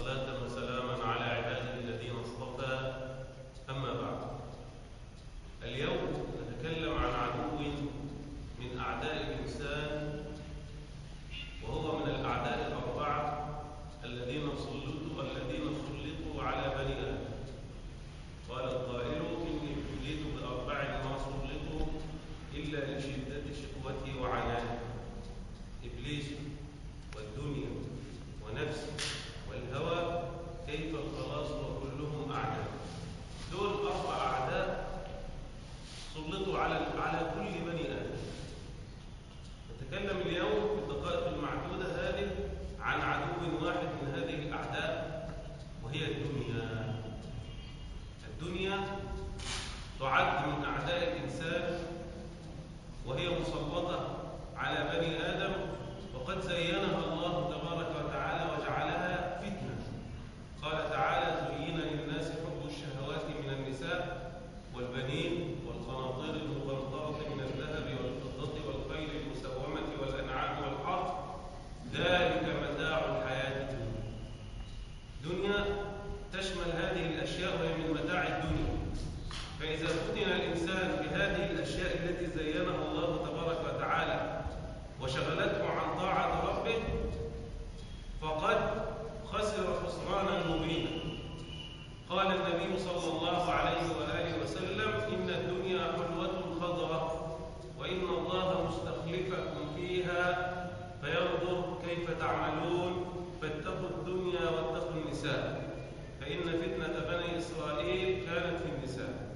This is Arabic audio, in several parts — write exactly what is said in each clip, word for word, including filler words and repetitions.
صلاة وسلاما على عباده الذين اصطفى، أما بعد. اليوم نتكلم عن عدو من أعداء الإنسان، وهو من الأعداء الأربعة الذين سلطوا الذين سلطوا على بني آدم. قال القائل: إني ابتليت بأربع ما سلطوا إلا لشدة شقوتي وعنائي: إبليس والدنيا ونفسي والهوى، كيف الخلاص وكلهم أعداء. دول أربع أعداء سلطوا على على كل بني آدم. نتكلم اليوم في الدقائق المعدودة هذه عن عدو واحد من هذه الأعداء، وهي الدنيا. الدنيا تعد من أعداء الإنسان، وهي مسلطة على بني آدم، وقد زينها الله تبارك وتعالى وجعلها فتنة. قال تعالى: زين للناس حب الشهوات من النساء والبنين والقناطير المقنطرة من الذهب والفضة والخيل المسومة والأنعام والحرث، ذلك متاع الحياة الدنيا. دنيا تشمل هذه الأشياء وهي من متاع الدنيا. فإذا فتن الإنسان بهذه الأشياء التي زينها الله تبارك وتعالى وشغلته عن طاعة ربه، فقد خسر خسرانا مبينا. قال النبي صلى الله عليه وآله وسلم: إن الدنيا حلوة خضرة، وإن الله مستخلفكم فيها فينظر كيف تعملون، فاتقوا الدنيا واتقوا النساء، فإن فتنة بني إسرائيل كانت في النساء.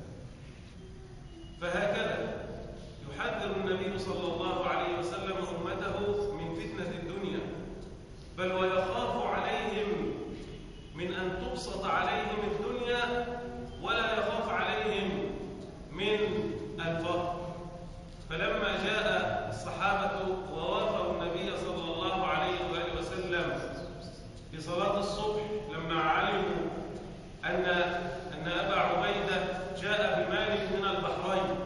فهكذا يحذر النبي صلى الله عليه وسلم أمته من فتنة الدنيا، بل ويخاف عليهم من أن تبسط عليهم الدنيا، ولا يخاف عليهم من الفقر. فلما جاء الصحابة ووافوا النبي صلى الله عليه وآله وسلم في صلاة الصبح، لما علموا أن أن أبا عبيدة جاء بمال من البحرين،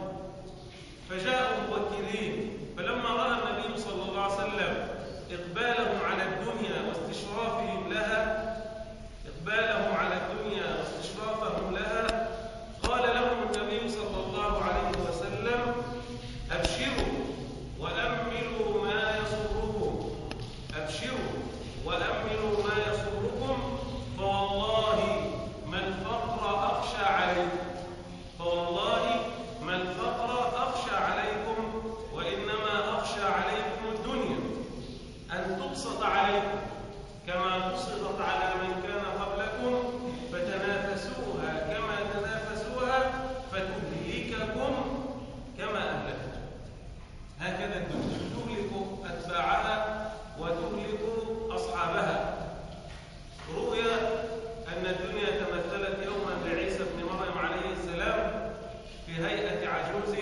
فجاءوا موكلين. فلما رأى النبي صلى الله عليه وسلم إقبالهم على الدنيا واستشرافهم لها إقبالهم على الدنيا واستشرافهم لها قال لهم النبي صلى الله عليه وسلم: أبشروا وأملوا ما يسركم، أبشروا وأملوا ما يسركم، فوالله ما الفقر أخشى عليكم، فوالله ما الفقر أخشى عليكم، وإنما أخشى عليكم الدنيا، أن تبسط عليكم كما بسطت على من كان قبلكم، فتنافسوها كما تنافسوها، فتهلككم كما أهلكتم. هكذا الدنيا تهلك أتباعها وتهلك أصحابها. روي أن الدنيا تمثلت يوما لعيسى بن مريم عليه السلام في هيئة عجوز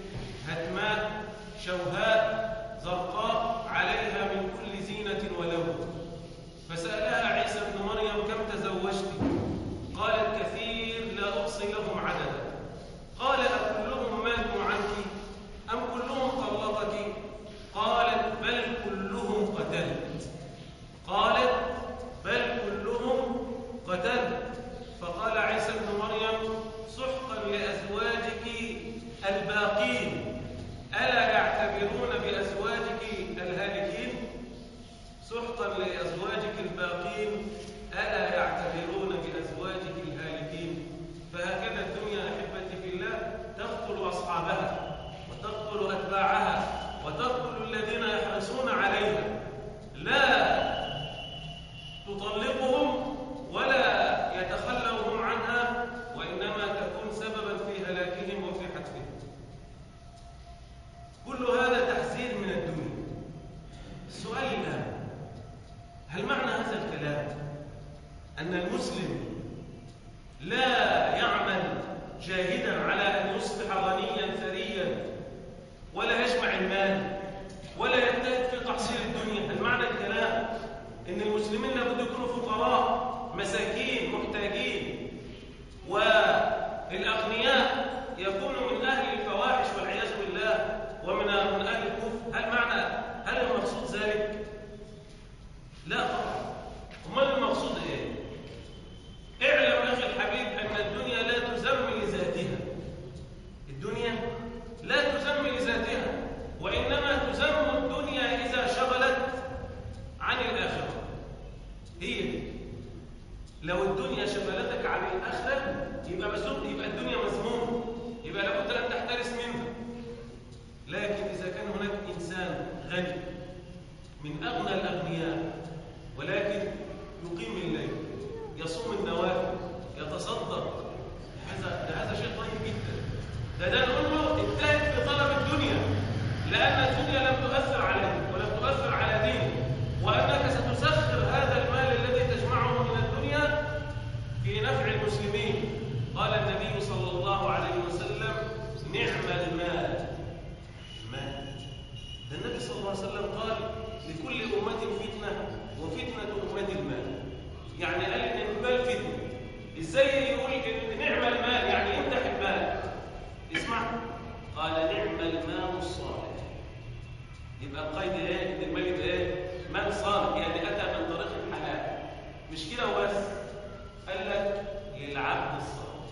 هتماء شوهاء زرقاء عليها من كل زينة ولون. فسألها عيسى بن مريم: كم تزوجت؟ قالت: كثير لا أحصي لهم عددا. قال: أكلهم ماتوا عنك أم كلهم طلقك؟ قالت: بل كلهم قتلت. قالت: بل كلهم قتلت. فقال عيسى بن مريم: سحقا لأزواجك الباقين، ألا يعتبرون بأزواجك الهالكين؟ سحقا لأزواجك الباقين، ألا يعتبرون بأزواجك الهالكين. فهكذا الدنيا أحبتي في الله تقتل أصحابها وتقتل أتباعها وتقتل الذين يحرصون عليها، لا تطلقهم ولا يتخلوهم عنها، وإنما تكون سببا في هلاكهم وفي حتفهم. كل هذا تحذير من الدنيا. السؤال الآن: هل معنى هذا الكلام أن المسلم لا يعمل جاهدا على أن يصبح غنيا ثريا، ولا يجمع المال، ولا يجتهد في تحصيل الدنيا؟ هل معنى الكلام أن المسلمين لابد يكونوا فقراء مساكين محتاجين، والأغنياء يكونوا من أهل الفواحش والعياذ بالله ومن من أهل الكفر؟ هل معنى هل المقصود ذلك؟ لا طبعا. امال المقصود ايه؟ لو الدنيا شغلتك عن الآخرة يبقى مسلوب، يبقى الدنيا مذمومة، يبقى لابد أن تحترس منها. لكن إذا كان هناك إنسان غني من أغنى الأغنياء ولكن يقيم الليل، يصوم النوافل، يتصدق، هذا ده هذا شيء طيب جدا. ده ده نقول له اجتهد في طلب الدنيا، لأن الدنيا لم تؤثر عليك ولم تؤثر على دينك، وأنك ستسخر هذا المال الذي تجمعه من الدنيا في نفع المسلمين. قال النبي صلى الله عليه وسلم: نعم المال. المال ده النبي صلى الله عليه وسلم قال: لكل أمة فتنة وفتنة أمة المال. يعني قال إن المال فتنة. إزاي يقول إن نعم المال؟ يعني يمدح المال. اسمع، قال: نعم المال الصالح. يبقى القيد ايه؟ ان المال يبقى ايه؟ مال صالح، يعني اتى من طريق الحلال. مش كده وبس، قال لك للعبد الصالح.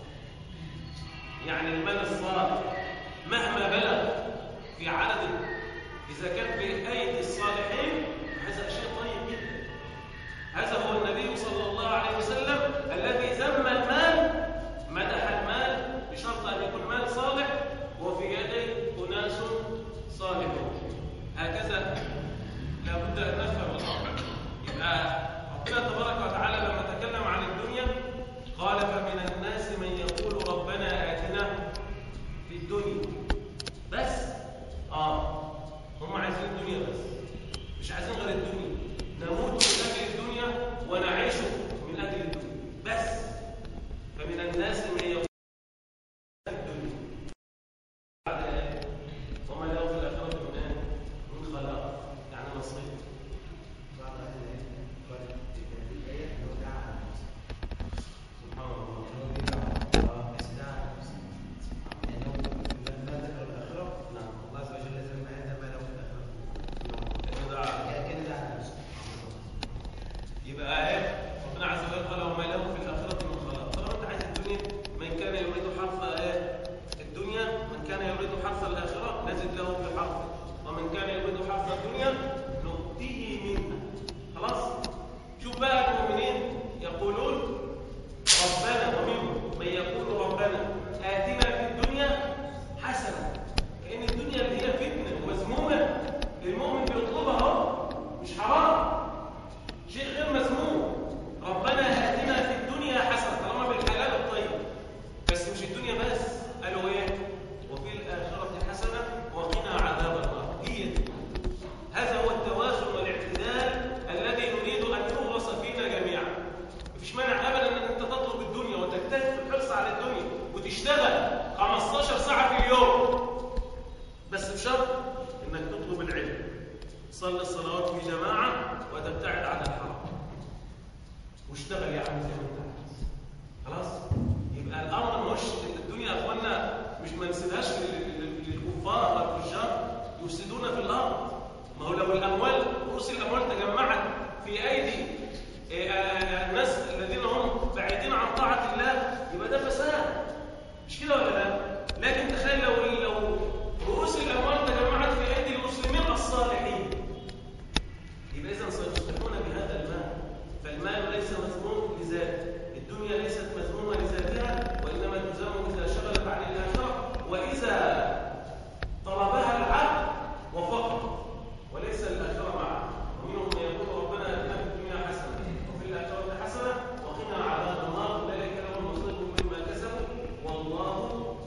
يعني المال الصالح مهما بلغ في عدده، اذا كان في ايدي الصالحين هذا شيء طيب جدا. هذا هو النبي صلى الله عليه وسلم الذي ذم المال، مدح المال بشرط ان يكون مال صالح وفي يدي اناس صالحون. هكذا لابد ان نفهم الامر. يبقى ربنا تبارك وتعالى لما تكلم عن الدنيا قال: فمن الناس من يقول ربنا آتنا في الدنيا بس. اه هم عايزين الدنيا بس، مش عايزين غير الدنيا. نموت من اجل الدنيا ونعيش من اجل الدنيا بس. فمن الناس من يقول في الدنيا بعد ايه؟ وما له في الاخره من ايه؟ من خلاق، يعني نصيب. بعد اهل العلم قال في الايه انه دعا على نفسه. سبحان الله. انه بس دعا على نفسه لانه لما ذكر الاخره، نعم، الله عز وجل لازم هذا ما له في الاخره. كان دعا كان دعا على نفسه. يبقى ايه؟ ربنا عز وجل قال: وما له في الاخره من خلاق. طالما انت عايز الدنيا، من كان يريد حرث ايه؟ الدنيا، من كان يريد حرث الاخره نزد له في حرثه، ومن كان يريد حرث الدنيا نؤتيه منها. خلاص؟ شوف بقى المؤمنين يقولون ربنا، ومنهم من يقول ربنا آتنا في الدنيا حسنه. كأن الدنيا اللي هي فتنه ومذمومه المؤمن بيطلبها اهو، مش حرام، شيء غير مذموم. ربنا آتنا في الدنيا حسنه، طالما بالحلال الطيب. بس مش الدنيا بس، قالوا ايه؟ وفي الآخرة حسنة وقنا عذاب النار. هي دي. هذا هو التوازن والاعتدال الذي نريد أن يغرس فينا جميعا. مفيش مانع أبدا أن أنت تطلب الدنيا وتجتهد في الحرص على الدنيا وتشتغل خمستاشر ساعة في اليوم، بس بشرط أنك تطلب العلم، تصلي الصلوات في جماعة وتبتعد عن الحرام، واشتغل يا عم زي ما انت عايز. خلاص؟ يبقى الامر مش الدنيا يا اخوانا، مش ما نسيبهاش للكفار والفجار يفسدون في الارض. ما هو لو الاموال، رؤوس الاموال تجمعت في ايدي الناس الذين هم بعيدين عن طاعه الله يبقى ده فساد، مش كده ولا لا؟ لكن تخيل لو لو رؤوس الاموال تجمعت في ايدي المسلمين الصالحين، يبقى اذا سيصبحون بهذا المال. فالمال ليس مذموم لذاته، الدنيا ليست مذمومه لذاتها، وانما تذم اذا شغلت عن الاخره واذا طلبها العبد وفقط وليس الاخره معه. ومنهم من يقول ربنا اتنا في الدنيا حسنه وفي الاخره حسنه وقنا عذاب النار، اولئك لهم نصيب مما كسبوا والله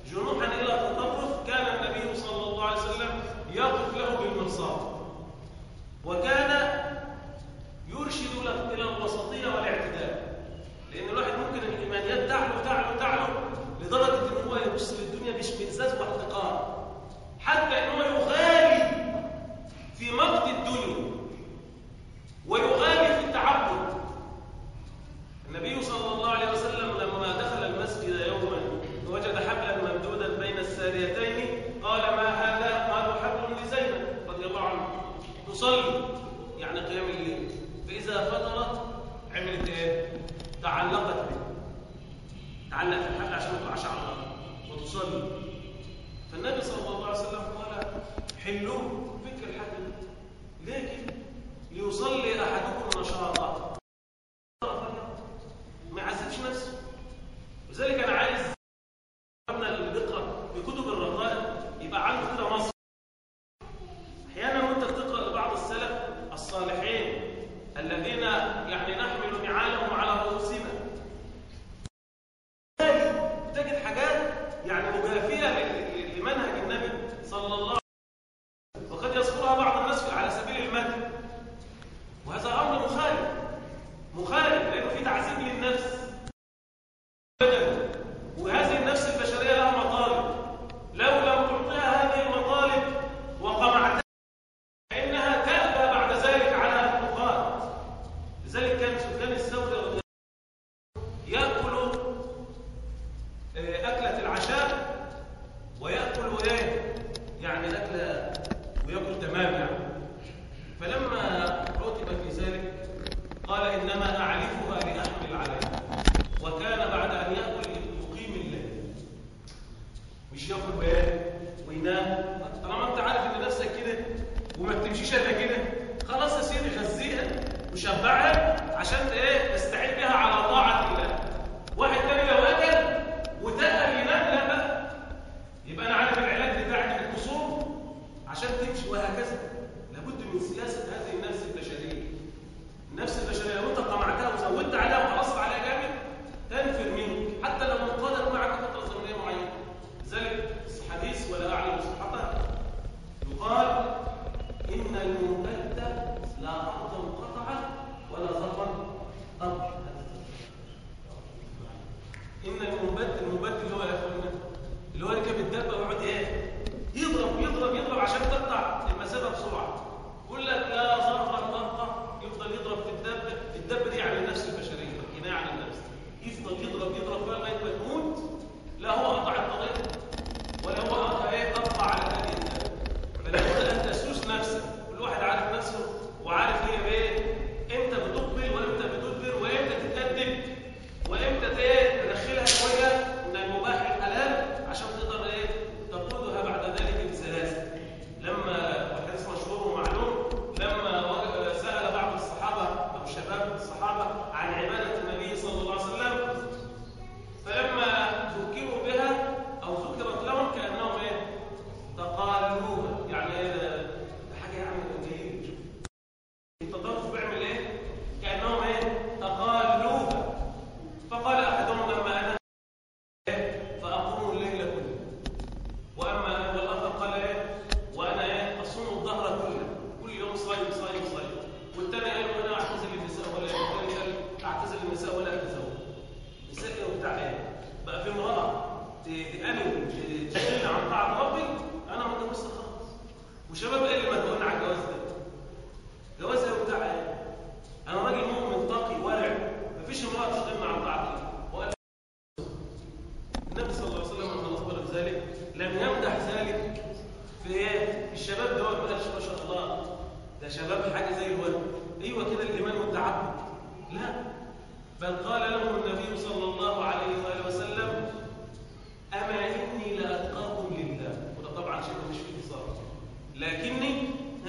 جنوحا إلى التطرف كان النبي صلى الله عليه وسلم يقف له بالمرصاد، وكان يرشد إلى الوسطية والاعتدال، لأن الواحد ممكن الإيمانيات تعلو تعلو تعلو لدرجة إن هو يبص للدنيا باشمئزاز واحتقار، حتى إن هو يغالي في مقت الدنيا ويغالي في التعبد. النبي صلى الله عليه وسلم لما دخل المسجد يوما وجد حبلا ممدودا بين الساريتين قال: ما هذا؟ قالوا: حبل لزينب رضي الله عنها تصلي، يعني قيام الليل، فإذا فطرت عملت إيه؟ تعلقت به، تعلق في الحبل عشان ما تقعش على الأرض وتصلي. فالنبي صلى الله عليه وسلم قال: حلوه، فك الحبل ليه كده؟ ليصلي أحدكم نشاطا، ما يعذبش نفسه. لذلك أنا عايز ابننا اللي بيقرأ بكتب الرقائق يبقى عنده كده مصر. أحيانا وأنت بتقرأ لبعض السلف الصالحين الذين يعني نحمل نعالهم على رؤوسنا، تجد حاجات يعني مجافية لمنهج النبي صلى الله عليه وسلم، وقد يذكرها بعض الناس على سبيل المدح، وهذا أمر مخالف مخالف لأنه في تعذيب للنفس، وهذه النفس البشرية لها مطالب، لو لم تعطيها هذه المطالب وقمعتها فإنها تأبى بعد ذلك على المخاط. لذلك كان سفيان الثوري يأكل أكلة العشاء ويأكل إيه؟ يعني أكلة ويأكل تمام يعني. فلما عُتب في ذلك قال: إنما أعرفها لأحمل عليها. وكان بعد أن يأكل يقيم الليل، مش يأكل وإيه؟ وينام. طالما أنت عارف إن نفسك كده وما بتمشيش إلا كده، خلاص يا سيدي غذيها وشبعها عشان إيه؟ تستعين بها على طاعة الله. واحد تاني لو أكل وتقل ينام، لا بقى يبقى أنا عارف العلاج بتاعك إنك تصوم عشان تمشي، وهكذا. لابد من سياسة هذه النفس البشرية. النفس البشرية لو أنت قمعتها وزودت عليها وحرصت عليها جامد تنفر منك، حتى لو انقادت معك فترة زمنية معينة. لذلك الحديث ولا أعلم صحته يقال: إن المنبت لا أرضا قطع ولا ظهرا أرض. إن المنبت المنبت اللي هو يا أخوانا اللي هو ركب الدابة ويقعد إيه؟ يضرب يضرب يضرب عشان تقطع المسافة بسرعة. يقول لك لا ظهرا أرضا، يفضل يضرب في الدابة. الدابة دي يعني النفس البشرية، كناية عن النفس، يفضل يضرب يضرب فيها لغاية ما تموت. لا هو قطع الطريق ولا هو قطع ايه قطع على هذه الدابة. فلابد ان تسوس نفسك. كل واحد عارف نفسه وعارف هي ايه، امتى بتقبل وامتى بتدبر وامتى تتقدم وامتى ايه تدخلها شويه من المباح الحلال عشان تقدر ايه تقودها بعد ذلك بسلاسه. لما الحديث مشهور ومعلوم، لما سال بعض الصحابه او شباب الصحابه عن عباده النبي صلى الله عليه وسلم، فلما ذكروا بها او ذكرت لهم كانهم ايه تقالوها، يعني ايه ده حاجه يعني قليله. التطرف بيعمل ايه؟ كانهم ايه تقالوها. فقال احدهم: لما انا فاقوم الليل كله، واما انا والاخر قال ايه وانا ايه اصوم الظهر كله، كل يوم صايم صايم صايم. والثاني قال: وانا اعتزل النساء ولا الثاني قال: اعتزل النساء ولا اتزوج. نساء ايه وبتاع ايه؟ بقى في امراه تقلل تشغلني عن طاعه ربي، انا ما اتجوزت خالص. وشباب ايه اللي مدعونا على الجواز ده؟ جواز ايه وبتاع ايه؟ انا راجل مؤمن تقي ورع، مفيش امراه تشغلني عن طاعه الله. النبي صلى الله عليه وسلم لما اخبر بذلك لم يمدح ذلك في ايه؟ الشباب دول، ما قالش ما شاء الله ده شباب حاجه زي الورد، ايوه كده الايمان والتعبد، لا. بل قال لهم النبي صلى الله عليه واله وسلم: اما اني لاتقاكم لله. وده طبعا شيء مش فيه اتصال، لكني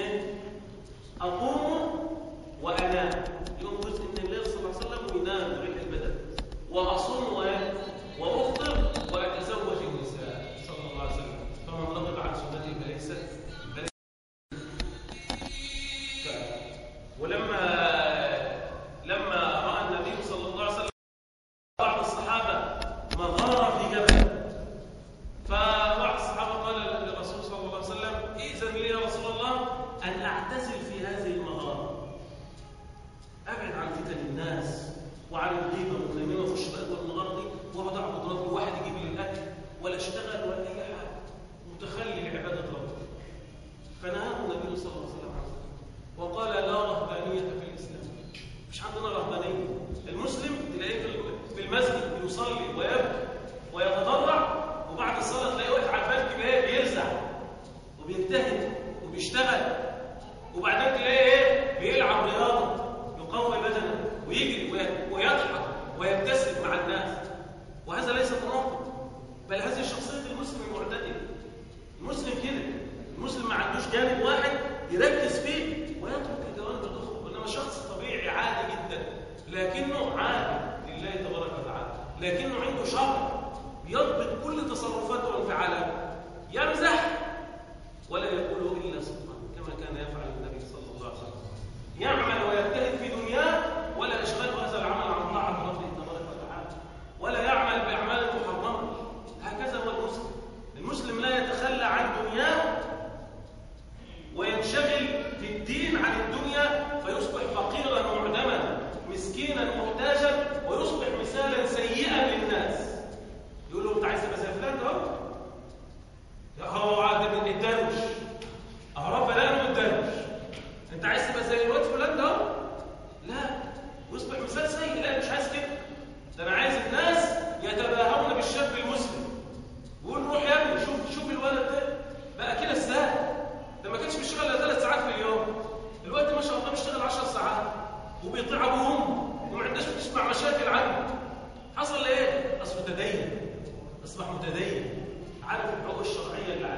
اقوم وانام. يوم جزء من الليل صلى الله عليه وسلم وينام يريح البدن، واصوم وافطر واتزوج النساء صلى الله عليه وسلم. فمن رغب عن سنتي فليس ولما لما راى النبي صلى الله عليه وسلم بعض الصحابه مغار في جبل، ف وبعدين تلاقيه ايه بيلعب رياضه يقوي بدنه ويجري ويضحك ويبتسم مع الناس، وهذا ليس تناقض، بل هذه شخصيه المسلم المعتدل. المسلم كده، المسلم ما عندوش جانب واحد يركز فيه ويترك الجوانب الاخرى، انما شخص طبيعي عادي جدا لكنه عادي لله تبارك وتعالى، لكنه عنده شرع يضبط كل تصرفاته وانفعالاته، يمزح ولا يقول الا صدقا كما كان يفعل النبي صلى الله عليه وسلم، يعمل ويجتهد في دنياه ولا يشغل هذا العمل عن طاعه ربه تبارك وتعالى، ولا يعمل باعمال محرمه. هكذا هو المسلم. المسلم لا يتخلى عن دنياه وينشغل في الدين عن الدنيا فيصبح فقيرا معدما مسكينا محتاجا ويصبح مثالا سيئا للناس. يقول له انت عايز تبقى زي فلان ده هو عاد من الدروش اهرب بلانه الدروش، انت عايز تبقى زي الواد فلان ده لا ويصبح مثال سيء. لا مش عايز كده، ده انا عايز الناس يتباهون بالشاب المسلم، يقول روح يا ابني شوف شوف الولد ده بقى كده ازاي، ده ما كانش بيشتغل الا ثلاث ساعات في اليوم، دلوقتي ما شاء الله بيشتغل عشر ساعات وبيطيع ابوه وامه وما عندناش بتسمع مشاكل عنه. حصل ايه؟ اصله تدين، اصبح متدين، عارف الحقوق الشرعيه اللي